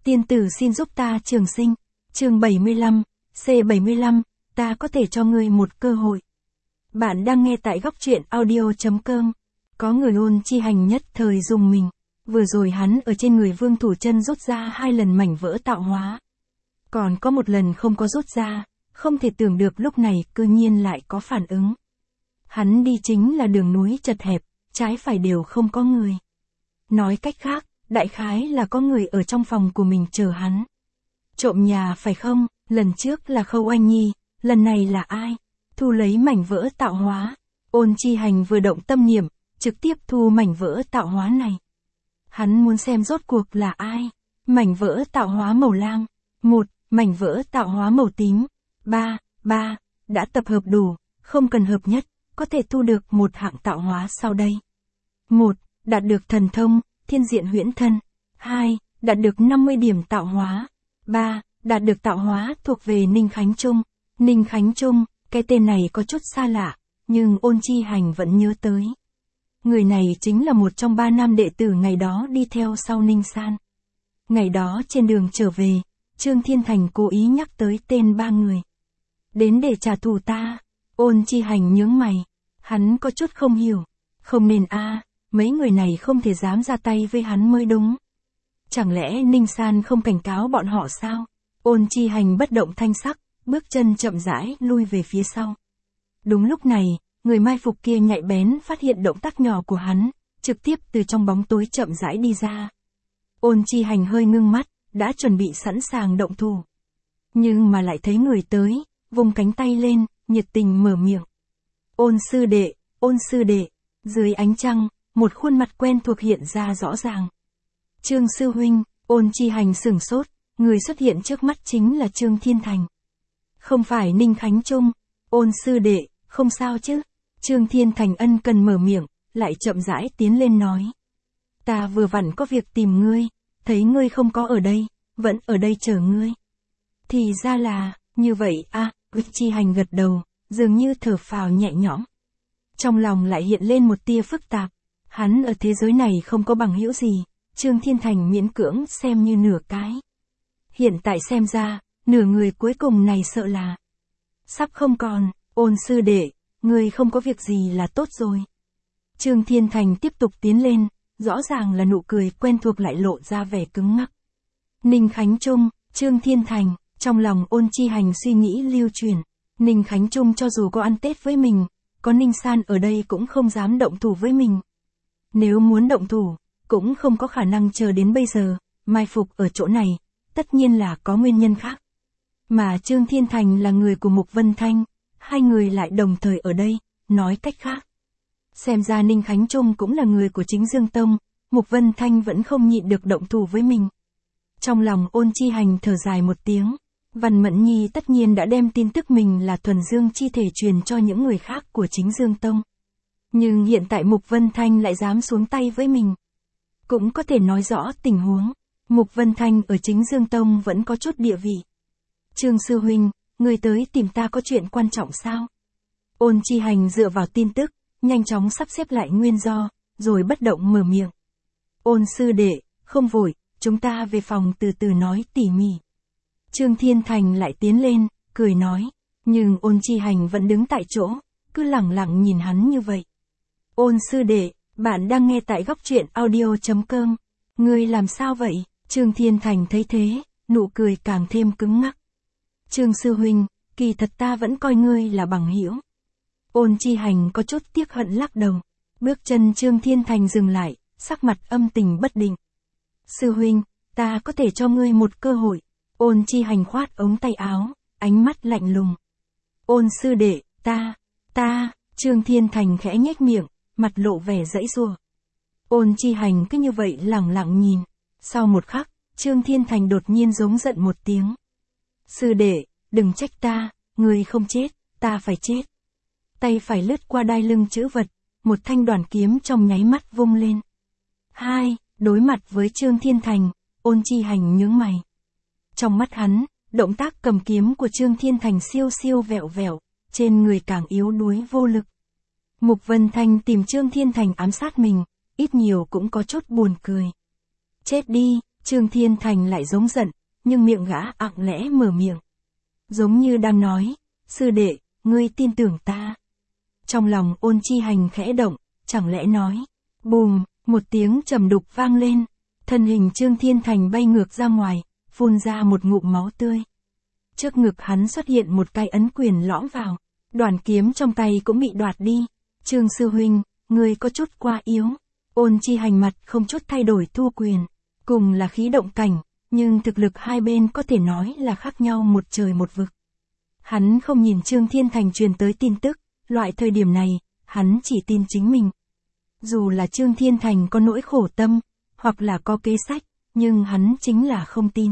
Tiên tử xin giúp ta trường sinh. Chương 75, C75, ta có thể cho ngươi một cơ hội. Bạn đang nghe tại góc truyện audio.com. Có người Ôn Chi Hành nhất thời dùng mình. Vừa rồi hắn ở trên người Vương Thủ Chân rút ra 2 lần mảnh vỡ tạo hóa. Còn có một lần không có rút ra, không thể tưởng được lúc này cư nhiên lại có phản ứng. Hắn đi chính là đường núi chật hẹp, trái phải đều không có người. Nói cách khác, đại khái là có người ở trong phòng của mình chờ hắn. Trộm nhà phải không? Lần trước là Khâu Anh Nhi, lần này là ai? Thu lấy mảnh vỡ tạo hóa. Ôn Chi Hành vừa động tâm niệm, trực tiếp thu mảnh vỡ tạo hóa này. Hắn muốn xem rốt cuộc là ai? Mảnh vỡ tạo hóa màu lam. 1. Mảnh vỡ tạo hóa màu tím. 3. Đã tập hợp đủ, không cần hợp nhất, có thể thu được một hạng tạo hóa sau đây. 1. Đạt được thần thông, thiên diện huyễn thân. 2. Đạt được 50 điểm tạo hóa. 3. Đạt được tạo hóa thuộc về Ninh Khánh Trung. Ninh Khánh Trung, cái tên này có chút xa lạ, nhưng Ôn Chi Hành vẫn nhớ tới. Người này chính là một trong 3 nam đệ tử ngày đó đi theo sau Ninh San. Ngày đó trên đường trở về, Trương Thiên Thành cố ý nhắc tới tên 3 người. Đến để trả thù ta. Ôn Chi Hành nhướng mày. Hắn có chút không hiểu. Không nên mấy người này không thể dám ra tay với hắn mới đúng. Chẳng lẽ Ninh San không cảnh cáo bọn họ sao? Ôn Chi Hành bất động thanh sắc, bước chân chậm rãi lui về phía sau. Đúng lúc này, người mai phục kia nhạy bén phát hiện động tác nhỏ của hắn, trực tiếp từ trong bóng tối chậm rãi đi ra. Ôn Chi Hành hơi ngưng mắt, đã chuẩn bị sẵn sàng động thủ. Nhưng mà lại thấy người tới, vùng cánh tay lên, nhiệt tình mở miệng. Ôn sư đệ, dưới ánh trăng, một khuôn mặt quen thuộc hiện ra rõ ràng. Trương sư huynh. Ôn Chi Hành sửng sốt, người xuất hiện trước mắt chính là Trương Thiên Thành. Không phải Ninh Khánh Trung. Ôn sư đệ, không sao chứ? Trương Thiên Thành ân cần mở miệng, lại chậm rãi tiến lên nói. Ta vừa vặn có việc tìm ngươi, thấy ngươi không có ở đây, vẫn ở đây chờ ngươi. Thì ra là, như vậy Chi Hành gật đầu, dường như thở phào nhẹ nhõm. Trong lòng lại hiện lên một tia phức tạp, hắn ở thế giới này không có bằng hữu gì, Trương Thiên Thành miễn cưỡng xem như nửa cái. Hiện tại xem ra, nửa người cuối cùng này sợ là sắp không còn. Ôn sư đệ, ngươi không có việc gì là tốt rồi. Trương Thiên Thành tiếp tục tiến lên, rõ ràng là nụ cười quen thuộc lại lộ ra vẻ cứng ngắc. Ninh Khánh Trung, Trương Thiên Thành, trong lòng Ôn Chi Hành suy nghĩ lưu truyền. Ninh Khánh Trung cho dù có ăn Tết với mình, có Ninh San ở đây cũng không dám động thủ với mình. Nếu muốn động thủ, cũng không có khả năng chờ đến bây giờ, mai phục ở chỗ này, tất nhiên là có nguyên nhân khác. Mà Trương Thiên Thành là người của Mục Vân Thanh, hai người lại đồng thời ở đây, nói cách khác. Xem ra Ninh Khánh Trung cũng là người của chính Dương Tông, Mục Vân Thanh vẫn không nhịn được động thủ với mình. Trong lòng Ôn Chi Hành thở dài một tiếng, Văn Mẫn Nhi tất nhiên đã đem tin tức mình là thuần dương chi thể truyền cho những người khác của chính Dương Tông. Nhưng hiện tại Mục Vân Thanh lại dám xuống tay với mình. Cũng có thể nói rõ tình huống, Mục Vân Thanh ở chính Dương Tông vẫn có chút địa vị. Trương sư huynh, người tới tìm ta có chuyện quan trọng sao? Ôn Chi Hành dựa vào tin tức, nhanh chóng sắp xếp lại nguyên do, rồi bất động mở miệng. Ôn sư đệ, không vội, chúng ta về phòng từ từ nói tỉ mỉ. Trương Thiên Thành lại tiến lên, cười nói, nhưng Ôn Chi Hành vẫn đứng tại chỗ, cứ lẳng lặng nhìn hắn như vậy. Ôn sư đệ, bạn đang nghe tại góc truyện audio.com. Ngươi làm sao vậy? Trương Thiên Thành thấy thế, nụ cười càng thêm cứng ngắc. Trương sư huynh, kỳ thật ta vẫn coi ngươi là bằng hữu. Ôn Chi Hành có chút tiếc hận lắc đầu. Bước chân Trương Thiên Thành dừng lại, sắc mặt âm tình bất định. Sư huynh, ta có thể cho ngươi một cơ hội. Ôn Chi Hành khoát ống tay áo, ánh mắt lạnh lùng. Ôn sư đệ, ta, Trương Thiên Thành khẽ nhếch miệng, mặt lộ vẻ giãy giụa. Ôn Chi Hành cứ như vậy lẳng lặng nhìn. Sau một khắc, Trương Thiên Thành đột nhiên giống giận một tiếng. Sư đệ, đừng trách ta, ngươi không chết, ta phải chết. Tay phải lướt qua đai lưng chữ vật, một thanh đoàn kiếm trong nháy mắt vung lên. Đối mặt với Trương Thiên Thành, Ôn Chi Hành nhướng mày. Trong mắt hắn, động tác cầm kiếm của Trương Thiên Thành siêu siêu vẹo vẹo, trên người càng yếu đuối vô lực. Mục Vân Thanh tìm Trương Thiên Thành ám sát mình, ít nhiều cũng có chút buồn cười. Chết đi, Trương Thiên Thành lại giống giận, nhưng miệng gã ặng lẽ mở miệng. Giống như đang nói, sư đệ, ngươi tin tưởng ta. Trong lòng Ôn Chi Hành khẽ động, chẳng lẽ nói. Bùm, một tiếng trầm đục vang lên. Thân hình Trương Thiên Thành bay ngược ra ngoài, phun ra một ngụm máu tươi. Trước ngực hắn xuất hiện một cái ấn quyền lõm vào. Đoàn kiếm trong tay cũng bị đoạt đi. Trương sư huynh, ngươi có chút quá yếu. Ôn Chi Hành mặt không chút thay đổi thu quyền. Cùng là khí động cảnh, nhưng thực lực hai bên có thể nói là khác nhau một trời một vực. Hắn không nhìn Trương Thiên Thành truyền tới tin tức, loại thời điểm này, hắn chỉ tin chính mình. Dù là Trương Thiên Thành có nỗi khổ tâm, hoặc là có kế sách, nhưng hắn chính là không tin.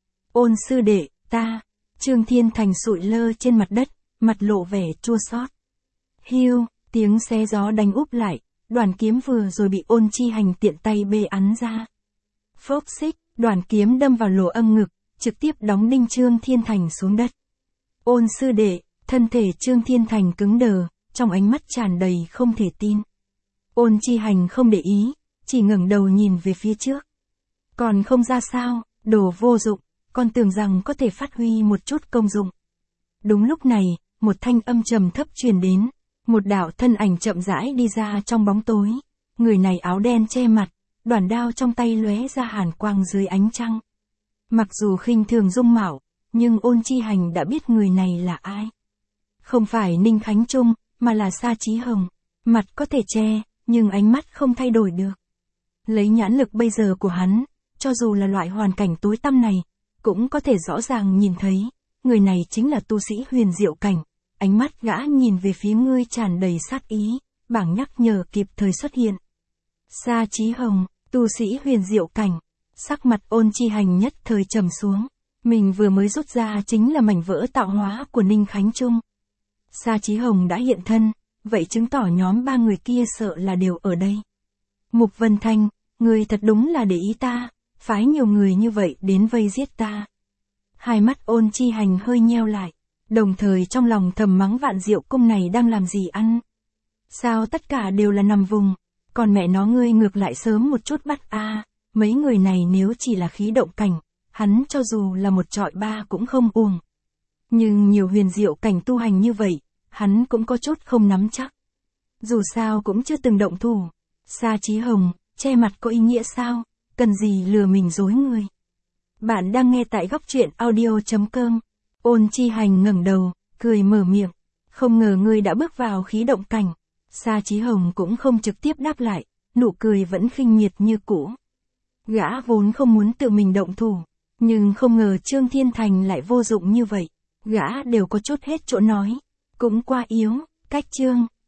Ôn sư đệ, ta. Trương Thiên Thành sụi lơ trên mặt đất, mặt lộ vẻ chua xót. Hiu, tiếng xé gió đánh úp lại, đoàn kiếm vừa rồi bị Ôn Chi Hành tiện tay bê ắn ra. Phốc xích, đoàn kiếm đâm vào lỗ âm ngực, trực tiếp đóng đinh Trương Thiên Thành xuống đất. Ôn sư đệ, thân thể Trương Thiên Thành cứng đờ, trong ánh mắt tràn đầy không thể tin. Ôn Chi Hành không để ý, chỉ ngẩng đầu nhìn về phía trước. Còn không ra sao, đồ vô dụng, con tưởng rằng có thể phát huy một chút công dụng. Đúng lúc này, một thanh âm trầm thấp truyền đến, một đạo thân ảnh chậm rãi đi ra trong bóng tối. Người này áo đen che mặt, đoản đao trong tay lóe ra hàn quang dưới ánh trăng. Mặc dù khinh thường dung mạo, nhưng Ôn Chi Hành đã biết người này là ai. Không phải Ninh Khánh Trung, mà là Sa Chí Hồng. Mặt có thể che, nhưng ánh mắt không thay đổi được. Lấy nhãn lực bây giờ của hắn, cho dù là loại hoàn cảnh tối tăm này, cũng có thể rõ ràng nhìn thấy, người này chính là tu sĩ huyền diệu cảnh. Ánh mắt gã nhìn về phía ngươi tràn đầy sát ý, bảng nhắc nhở kịp thời xuất hiện. Sa Chí Hồng, tu sĩ huyền diệu cảnh. Sắc mặt Ôn Chi Hành nhất thời trầm xuống. Mình vừa mới rút ra chính là mảnh vỡ tạo hóa của Ninh Khánh Trung. Sa Chí Hồng đã hiện thân, vậy chứng tỏ nhóm ba người kia sợ là đều ở đây. Mục Vân Thanh, người thật đúng là để ý ta, phái nhiều người như vậy đến vây giết ta. Hai mắt Ôn Chi Hành hơi nheo lại, đồng thời trong lòng thầm mắng Vạn Diệu Cung này đang làm gì ăn. Sao tất cả đều là nằm vùng, còn mẹ nó ngươi ngược lại sớm một chút bắt a. Mấy người này nếu chỉ là khí động cảnh, hắn cho dù là một trọi ba cũng không uổng. Nhưng nhiều huyền diệu cảnh tu hành như vậy, hắn cũng có chút không nắm chắc. Dù sao cũng chưa từng động thủ. Sa Chí Hồng, che mặt có ý nghĩa sao, cần gì lừa mình dối người. Bạn đang nghe tại góc truyện audio.com. Ôn Chi Hành ngẩng đầu, cười mở miệng. Không ngờ ngươi đã bước vào khí động cảnh. Sa Chí Hồng cũng không trực tiếp đáp lại, nụ cười vẫn khinh miệt như cũ. Gã vốn không muốn tự mình động thủ, nhưng không ngờ Trương Thiên Thành lại vô dụng như vậy. Gã đều có chút hết chỗ nói, cũng quá yếu, cách Trương